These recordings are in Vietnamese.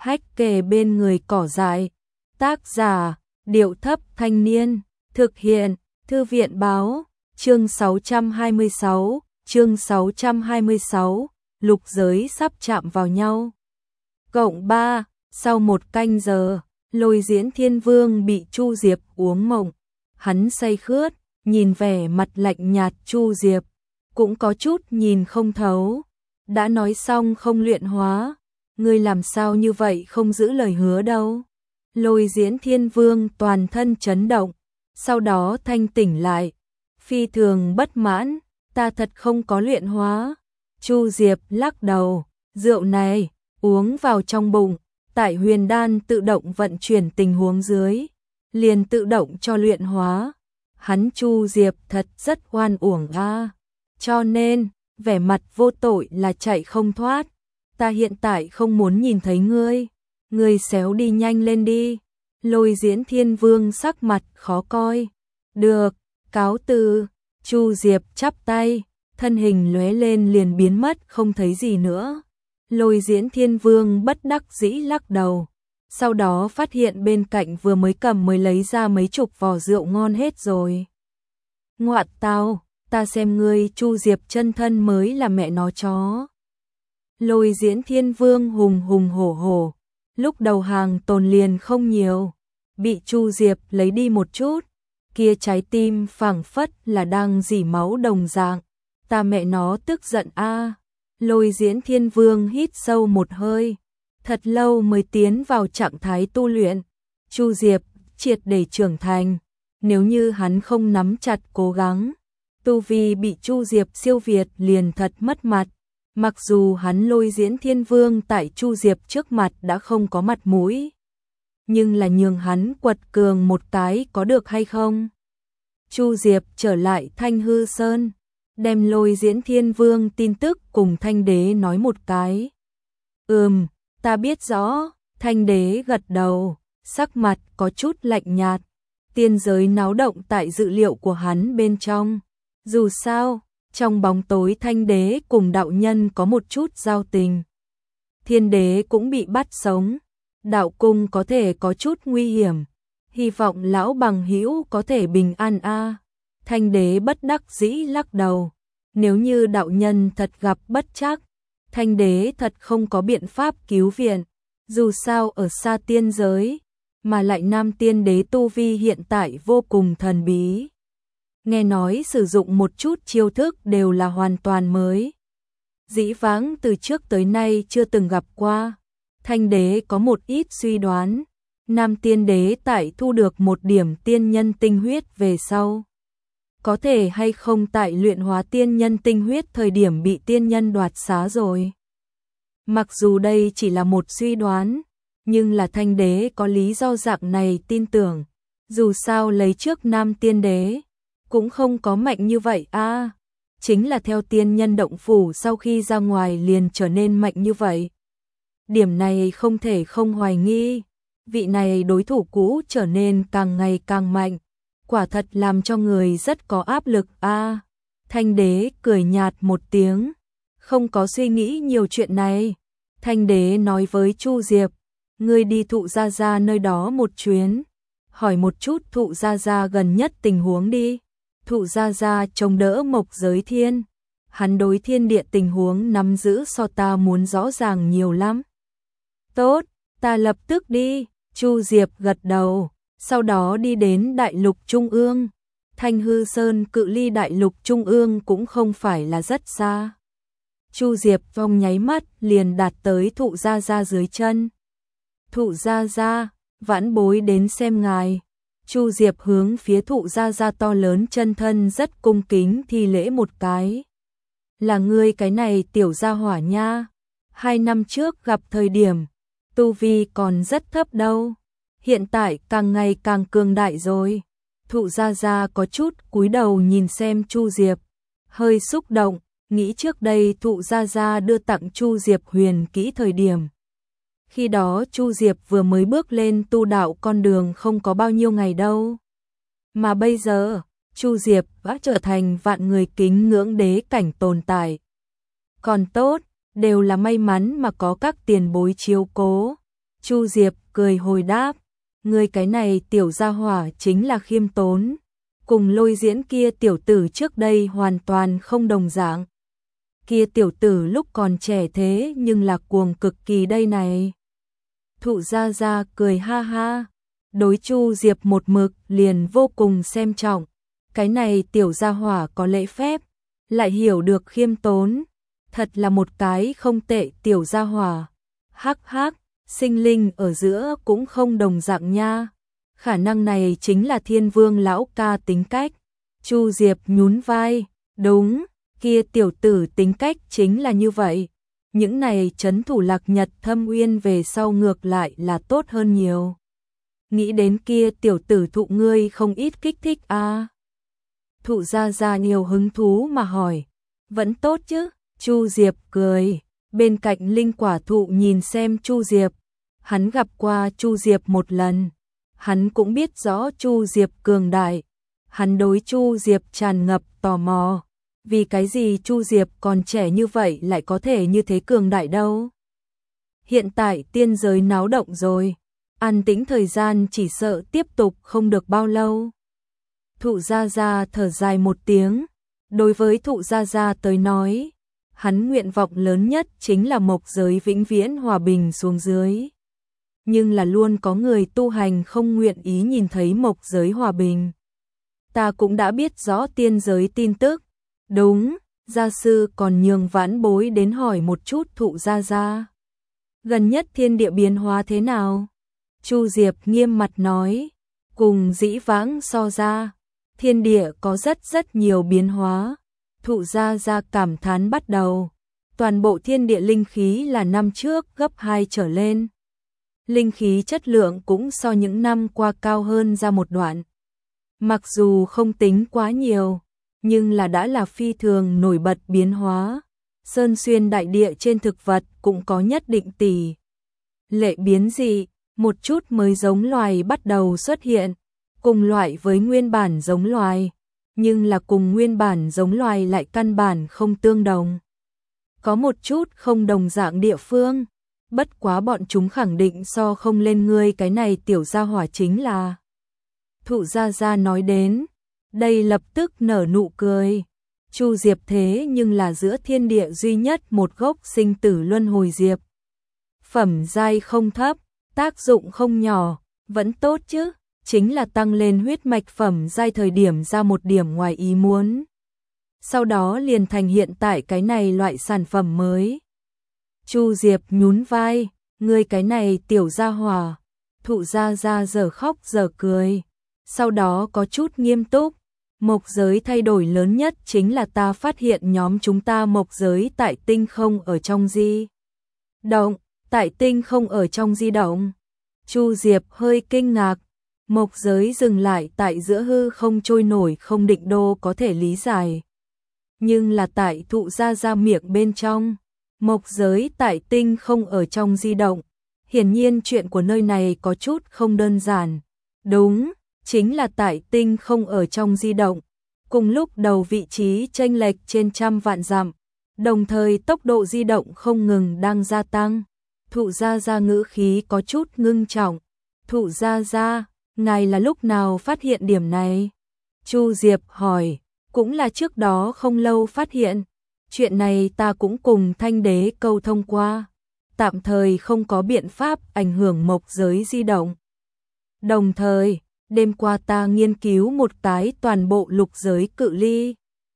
hách kề bên người cỏ dại. Tác giả, Điệu Thấp Thanh Niên. Thực hiện, Thư viện Báo. Chương 626, lục giới sắp chạm vào nhau. Cộng 3, sau 1 canh giờ, Lôi Diễn Thiên Vương bị Chu Diệp uống mộng. Hắn say khướt, nhìn vẻ mặt lạnh nhạt Chu Diệp, cũng có chút nhìn không thấu. Đã nói xong không luyện hóa, ngươi làm sao như vậy không giữ lời hứa đâu. Lôi Diễn Thiên Vương toàn thân chấn động, sau đó thanh tỉnh lại, phi thường bất mãn, ta thật không có luyện hóa. Chu Diệp lắc đầu, rượu này uống vào trong bụng, tại huyền đan tự động vận chuyển tình huống dưới, liền tự động cho luyện hóa. Hắn Chu Diệp thật rất oan uổng a. Cho nên, vẻ mặt vô tội là chạy không thoát. Ta hiện tại không muốn nhìn thấy ngươi, ngươi xéo đi nhanh lên đi. Lôi Diễn Thiên Vương sắc mặt khó coi. Được, cáo từ. Chu Diệp chắp tay, thân hình lóe lên liền biến mất không thấy gì nữa. Lôi Diễn Thiên Vương bất đắc dĩ lắc đầu, sau đó phát hiện bên cạnh vừa mới cầm mới lấy ra mấy chục vò rượu ngon hết rồi. Ngoạn tao, ta xem ngươi Chu Diệp chân thân mới là mẹ nó chó. Lôi Diễn Thiên Vương hùng hùng hổ hổ, lúc đầu hàng tồn liền không nhiều, bị Chu Diệp lấy đi một chút, kia trái tim phảng phất là đang rỉ máu đồng dạng. Ta mẹ nó tức giận a. Lôi Diễn Thiên Vương hít sâu một hơi, thật lâu mới tiến vào trạng thái tu luyện. Chu Diệp triệt để trưởng thành, nếu như hắn không nắm chặt cố gắng, tu vi bị Chu Diệp siêu việt liền thật mất mặt. Mặc dù hắn Lôi Diễn Thiên Vương tại Chu Diệp trước mặt đã không có mặt mũi, nhưng là nhường hắn quật cường một cái có được hay không? Chu Diệp trở lại Thanh Hư Sơn, đem Lôi Diễn Thiên Vương tin tức cùng Thanh Đế nói một cái. Ta biết rõ. Thanh Đế gật đầu, sắc mặt có chút lạnh nhạt. Tiên giới náo động tại dự liệu của hắn bên trong. Dù sao, trong bóng tối Thanh Đế cùng đạo nhân có một chút giao tình. Thiên Đế cũng bị bắt sống, đạo cung có thể có chút nguy hiểm. Hy vọng lão bằng hữu có thể bình an a. Thanh Đế bất đắc dĩ lắc đầu. Nếu như đạo nhân thật gặp bất trắc, Thanh Đế thật không có biện pháp cứu viện. Dù sao ở xa tiên giới, mà lại Nam Tiên Đế tu vi hiện tại vô cùng thần bí. Nghe nói sử dụng một chút chiêu thức đều là hoàn toàn mới. Dĩ vãng từ trước tới nay chưa từng gặp qua. Thanh Đế có một ít suy đoán. Nam Tiên Đế tại thu được một điểm tiên nhân tinh huyết về sau, có thể hay không tại luyện hóa tiên nhân tinh huyết thời điểm bị tiên nhân đoạt xá rồi. Mặc dù đây chỉ là một suy đoán, nhưng là Thanh Đế có lý do dạng này tin tưởng. Dù sao lấy trước Nam Tiên Đế cũng không có mạnh như vậy a. Chính là theo tiên nhân động phủ sau khi ra ngoài liền trở nên mạnh như vậy. Điểm này không thể không hoài nghi. Vị này đối thủ cũ trở nên càng ngày càng mạnh, quả thật làm cho người rất có áp lực a. Thanh Đế cười nhạt một tiếng, không có suy nghĩ nhiều chuyện này. Thanh Đế nói với Chu Diệp, ngươi đi Thụ Gia Gia nơi đó một chuyến, hỏi một chút Thụ Gia Gia gần nhất tình huống đi. Thụ Gia Gia chống đỡ Mộc Giới Thiên, hắn đối thiên địa tình huống nắm giữ so ta muốn rõ ràng nhiều lắm. Tốt, ta lập tức đi. Chu Diệp gật đầu, sau đó đi đến Đại Lục Trung ương. Thanh Hư Sơn cự ly Đại Lục Trung ương cũng không phải là rất xa. Chu Diệp vòng nháy mắt liền đạt tới Thụ Gia Gia dưới chân. Thụ Gia Gia, vãn bối đến xem ngài. Chu Diệp hướng phía Thụ Gia Gia to lớn chân thân rất cung kính thi lễ một cái. Là ngươi cái này tiểu gia hỏa nha. 2 năm trước gặp thời điểm, tu vi còn rất thấp đâu. Hiện tại càng ngày càng cường đại rồi. Thụ Gia Gia có chút cúi đầu nhìn xem Chu Diệp, hơi xúc động, nghĩ trước đây Thụ Gia Gia đưa tặng Chu Diệp huyền kỹ thời điểm. Khi đó Chu Diệp vừa mới bước lên tu đạo con đường không có bao nhiêu ngày đâu. Mà bây giờ, Chu Diệp đã trở thành vạn người kính ngưỡng đế cảnh tồn tại. Còn tốt, đều là may mắn mà có các tiền bối chiếu cố. Chu Diệp cười hồi đáp, ngươi cái này tiểu gia hỏa chính là khiêm tốn, cùng Lôi Diễn kia tiểu tử trước đây hoàn toàn không đồng dạng. Kia tiểu tử lúc còn trẻ thế nhưng là cuồng cực kỳ đây này. Thụ Gia Gia cười ha ha, đối Chu Diệp một mực liền vô cùng xem trọng, cái này tiểu gia hỏa có lễ phép, lại hiểu được khiêm tốn, thật là một cái không tệ tiểu gia hỏa. Hắc hắc, sinh linh ở giữa cũng không đồng dạng nha. Khả năng này chính là Thiên Vương lão ca tính cách. Chu Diệp nhún vai, đúng, kia tiểu tử tính cách chính là như vậy. Những này trấn thủ Lạc Nhật Thâm Uyên về sau ngược lại là tốt hơn nhiều. Nghĩ đến kia tiểu tử thụ ngươi không ít kích thích à. Thụ Gia Gia nhiều hứng thú mà hỏi, vẫn tốt chứ? Chu Diệp cười, bên cạnh linh quả thụ nhìn xem Chu Diệp. Hắn gặp qua Chu Diệp một lần, hắn cũng biết rõ Chu Diệp cường đại. Hắn đối Chu Diệp tràn ngập tò mò, vì cái gì Chu Diệp còn trẻ như vậy lại có thể như thế cường đại đâu. Hiện tại tiên giới náo động rồi, an tĩnh thời gian chỉ sợ tiếp tục không được bao lâu. Thụ Gia Gia thở dài một tiếng, đối với Thụ Gia Gia tới nói, hắn nguyện vọng lớn nhất chính là mộc giới vĩnh viễn hòa bình xuống dưới. Nhưng là luôn có người tu hành không nguyện ý nhìn thấy mộc giới hòa bình. Ta cũng đã biết rõ tiên giới tin tức. Đúng, gia sư còn nhường vãn bối đến hỏi một chút Thụ Gia Gia. Gần nhất thiên địa biến hóa thế nào? Chu Diệp nghiêm mặt nói, cùng dĩ vãng so ra, thiên địa có rất nhiều biến hóa. Thụ Gia Gia cảm thán bắt đầu, toàn bộ thiên địa linh khí là năm trước gấp 2 trở lên. Linh khí chất lượng cũng so những năm qua cao hơn ra một đoạn. Mặc dù không tính quá nhiều, nhưng là đã là phi thường nổi bật biến hóa. Sơn xuyên đại địa trên thực vật cũng có nhất định tỷ lệ biến dị, một chút mới giống loài bắt đầu xuất hiện, cùng loại với nguyên bản giống loài, nhưng là cùng nguyên bản giống loài lại căn bản không tương đồng. Có một chút không đồng dạng địa phương, bất quá bọn chúng khẳng định so không lên ngươi cái này tiểu gia hỏa chính là. Thụ Gia Gia nói đến, đây lập tức nở nụ cười. Chu Diệp thế nhưng là giữa thiên địa duy nhất một gốc sinh tử luân hồi diệp. Phẩm giai không thấp, tác dụng không nhỏ, vẫn tốt chứ, chính là tăng lên huyết mạch phẩm giai thời điểm ra một điểm ngoài ý muốn. Sau đó liền thành hiện tại cái này loại sản phẩm mới. Chu Diệp nhún vai, ngươi cái này tiểu gia hỏa. Thụ Gia Gia giờ khóc giờ cười, sau đó có chút nghiêm túc. Mộc giới thay đổi lớn nhất chính là ta phát hiện nhóm chúng ta mộc giới tại tinh không ở trong di động, tại tinh không ở trong di động. Chu Diệp hơi kinh ngạc, mộc giới dừng lại tại giữa hư không trôi nổi không định đô có thể lý giải. Nhưng là tại Thụ Gia Gia miệng bên trong, mộc giới tại tinh không ở trong di động, hiển nhiên chuyện của nơi này có chút không đơn giản. Đúng, chính là tại tinh không ở trong di động, cùng lúc đầu vị trí chênh lệch trên trăm vạn dặm, đồng thời tốc độ di động không ngừng đang gia tăng. Thụ Gia Gia ngữ khí có chút ngưng trọng. Thụ Gia Gia, ngài là lúc nào phát hiện điểm này? Chu Diệp hỏi, cũng là trước đó không lâu phát hiện. Chuyện này ta cũng cùng Thanh Đế câu thông qua, tạm thời không có biện pháp ảnh hưởng mộc giới di động. Đồng thời, đêm qua ta nghiên cứu một cái toàn bộ lục giới cự ly.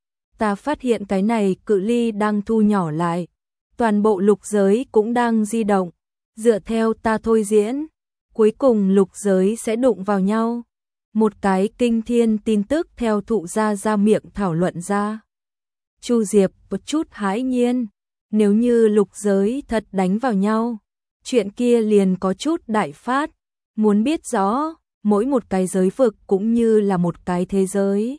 Ta phát hiện cái này cự ly đang thu nhỏ lại, toàn bộ lục giới cũng đang di động. Dựa theo ta thôi diễn, cuối cùng lục giới sẽ đụng vào nhau. Một cái kinh thiên tin tức theo Thụ Gia Gia miệng thảo luận ra. Chu Diệp một chút hãi nhiên, nếu như lục giới thật đánh vào nhau, chuyện kia liền có chút đại phát. Muốn biết rõ, mỗi một cái giới vực cũng như là một cái thế giới.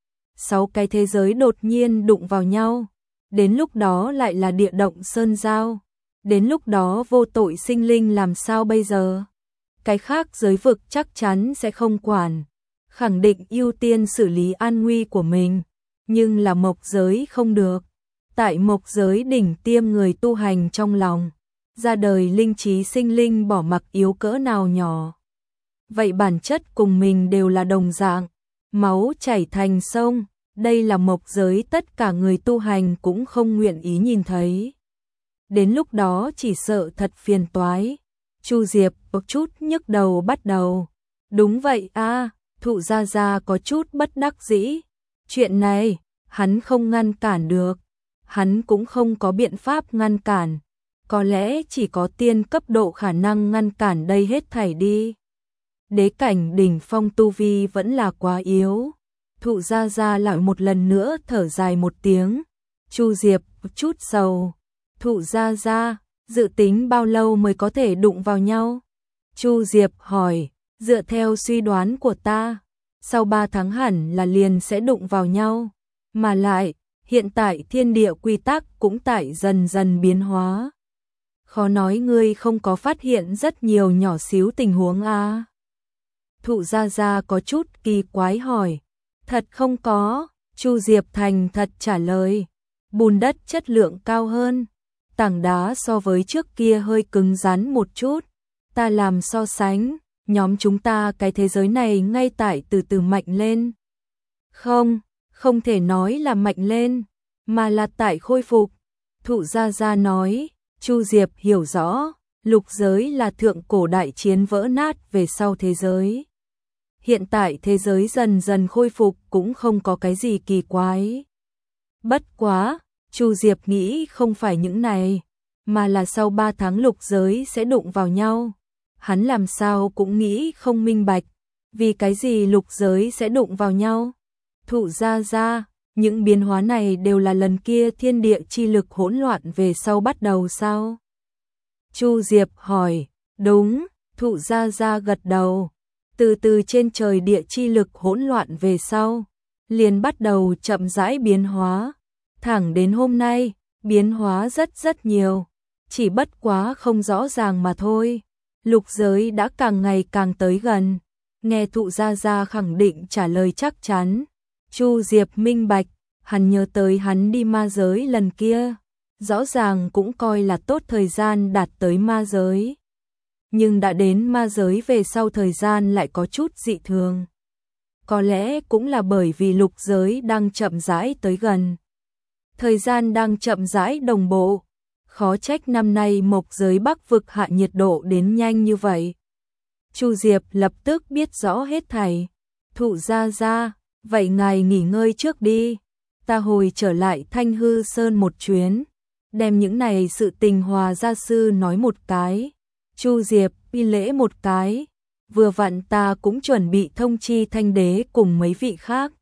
6 cái thế giới đột nhiên đụng vào nhau, đến lúc đó lại là địa động sơn giao. Đến lúc đó vô tội sinh linh làm sao bây giờ? Cái khác giới vực chắc chắn sẽ không quản, khẳng định ưu tiên xử lý an nguy của mình, nhưng là mộc giới không được. Tại mộc giới đỉnh tiêm người tu hành trong lòng, ra đời linh trí sinh linh bỏ mặc yếu cỡ nào nhỏ. Vậy bản chất cùng mình đều là đồng dạng, máu chảy thành sông, đây là mộc giới tất cả người tu hành cũng không nguyện ý nhìn thấy. Đến lúc đó chỉ sợ thật phiền toái. Chu Diệp có chút nhức đầu bắt đầu. Đúng vậy a, Thụ Gia Gia có chút bất đắc dĩ. Chuyện này, hắn không ngăn cản được. Hắn cũng không có biện pháp ngăn cản. Có lẽ chỉ có tiên cấp độ khả năng ngăn cản đây hết thảy đi. Đế cảnh đỉnh phong tu vi vẫn là quá yếu. Thụ Gia Gia lại một lần nữa thở dài một tiếng. Chu Diệp chút sầu. Thụ Gia Gia, dự tính bao lâu mới có thể đụng vào nhau? Chu Diệp hỏi, dựa theo suy đoán của ta, sau 3 tháng hẳn là liền sẽ đụng vào nhau. Mà lại, hiện tại thiên địa quy tắc cũng tại dần dần biến hóa. Khó nói ngươi không có phát hiện rất nhiều nhỏ xíu tình huống à? Thụ Gia Gia có chút kỳ quái hỏi. Thật không có, Chu Diệp thành thật trả lời. Bùn đất chất lượng cao hơn, tảng đá so với trước kia hơi cứng rắn một chút. Ta làm so sánh, nhóm chúng ta cái thế giới này ngay tại từ từ mạnh lên. Không thể nói là mạnh lên, mà là tại khôi phục. Thụ Gia Gia nói, Chu Diệp hiểu rõ, lục giới là thượng cổ đại chiến vỡ nát về sau thế giới. Hiện tại thế giới dần dần khôi phục cũng không có cái gì kỳ quái. Bất quá, Chu Diệp nghĩ không phải những này, mà là sau 3 tháng lục giới sẽ đụng vào nhau. Hắn làm sao cũng nghĩ không minh bạch, vì cái gì lục giới sẽ đụng vào nhau. Thụ Gia Gia, những biến hóa này đều là lần kia thiên địa chi lực hỗn loạn về sau bắt đầu sao? Chu Diệp hỏi, đúng, Thụ Gia Gia gật đầu. Từ từ trên trời địa chi lực hỗn loạn về sau, liền bắt đầu chậm rãi biến hóa. Thẳng đến hôm nay, biến hóa rất nhiều, chỉ bất quá không rõ ràng mà thôi. Lục giới đã càng ngày càng tới gần. Nghe Thụ Gia Gia khẳng định trả lời chắc chắn, Chu Diệp minh bạch, hắn nhớ tới hắn đi ma giới lần kia, rõ ràng cũng coi là tốt thời gian đạt tới ma giới. Nhưng đã đến ma giới về sau thời gian lại có chút dị thường. Có lẽ cũng là bởi vì lục giới đang chậm rãi tới gần. Thời gian đang chậm rãi đồng bộ, khó trách năm nay mộc giới Bắc vực hạ nhiệt độ đến nhanh như vậy. Chu Diệp lập tức biết rõ hết thảy. Thụ Gia Gia, vậy ngài nghỉ ngơi trước đi, ta hồi trở lại Thanh Hư Sơn một chuyến, đem những này sự tình Hòa gia sư nói một cái. Chu Diệp bi lễ một cái, vừa vặn ta cũng chuẩn bị thông chi Thanh Đế cùng mấy vị khác.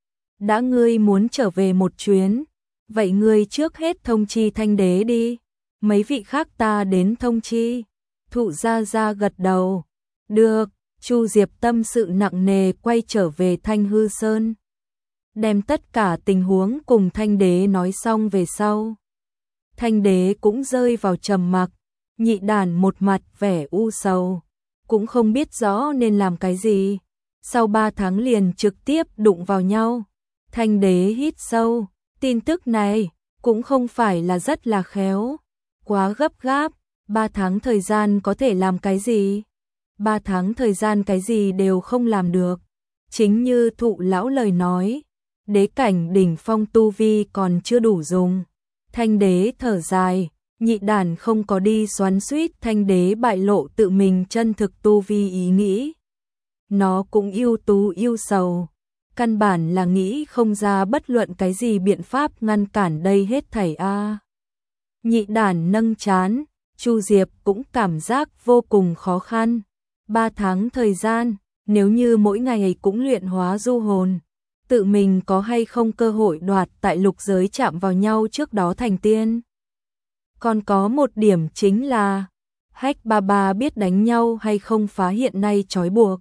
Đã ngươi muốn trở về một chuyến, vậy ngươi trước hết thông chi Thanh Đế đi, mấy vị khác ta đến thông chi. Thụ Gia Gia gật đầu. Được, Chu Diệp tâm sự nặng nề quay trở về Thanh Hư Sơn. Đem tất cả tình huống cùng Thanh Đế nói xong về sau. Thanh Đế cũng rơi vào trầm mặc, Nhị Đàn một mặt vẻ u sầu, cũng không biết rõ nên làm cái gì. Sau 3 tháng liền trực tiếp đụng vào nhau. Thanh Đế hít sâu, tin tức này cũng không phải là rất là khéo, quá gấp gáp. 3 tháng thời gian có thể làm cái gì? 3 tháng thời gian cái gì đều không làm được. Chính như Thụ lão lời nói, đế cảnh đỉnh phong tu vi còn chưa đủ dùng. Thanh Đế thở dài, Nhị Đàn không có đi xoắn xuýt Thanh Đế bại lộ tự mình chân thực tu vi ý nghĩ. Nó cũng ưu tú ưu sầu, căn bản là nghĩ không ra bất luận cái gì biện pháp ngăn cản đây hết thảy a. Nhị Đàn nâng trán, Chu Diệp cũng cảm giác vô cùng khó khăn. 3 tháng thời gian, nếu như mỗi ngày cũng luyện hóa du hồn, tự mình có hay không cơ hội đoạt tại lục giới chạm vào nhau trước đó thành tiên. Còn có một điểm chính là, Hách Ba Ba biết đánh nhau hay không phá hiện nay trói buộc,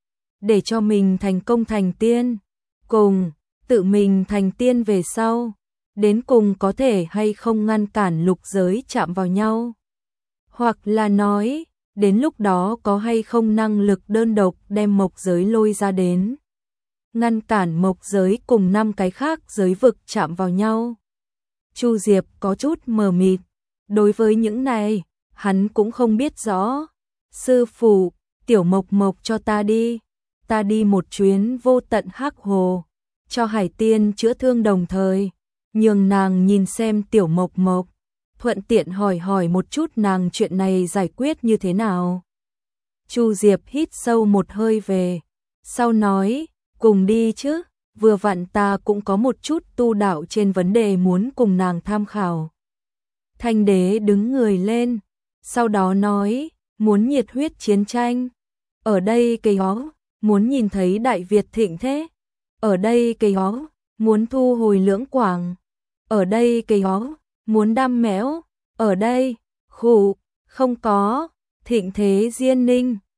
để cho mình thành công thành tiên, cùng tự mình thành tiên về sau, đến cùng có thể hay không ngăn cản lục giới chạm vào nhau. Hoặc là nói, đến lúc đó có hay không năng lực đơn độc đem mộc giới lôi ra đến, ngăn cản mộc giới cùng 5 cái khác giới vực chạm vào nhau. Chu Diệp có chút mờ mịt, đối với những này, hắn cũng không biết rõ. Sư phụ, Tiểu Mộc Mộc cho ta đi một chuyến vô tận Hắc Hồ, cho Hải Tiên chữa thương đồng thời, nhường nàng nhìn xem Tiểu Mộc Mộc, thuận tiện hỏi một chút nàng chuyện này giải quyết như thế nào. Chu Diệp hít sâu một hơi về, sau nói, cùng đi chứ, vừa vặn ta cũng có một chút tu đạo trên vấn đề muốn cùng nàng tham khảo. Thanh đế đứng người lên, sau đó nói, muốn nhiệt huyết chiến tranh, ở đây cây ó, muốn nhìn thấy Đại Việt thịnh thế, ở đây cây ó, muốn thu hồi Lưỡng Quảng, ở đây cây ó, muốn đam mẽo, ở đây, khụ, không có, thịnh thế Diên Ninh,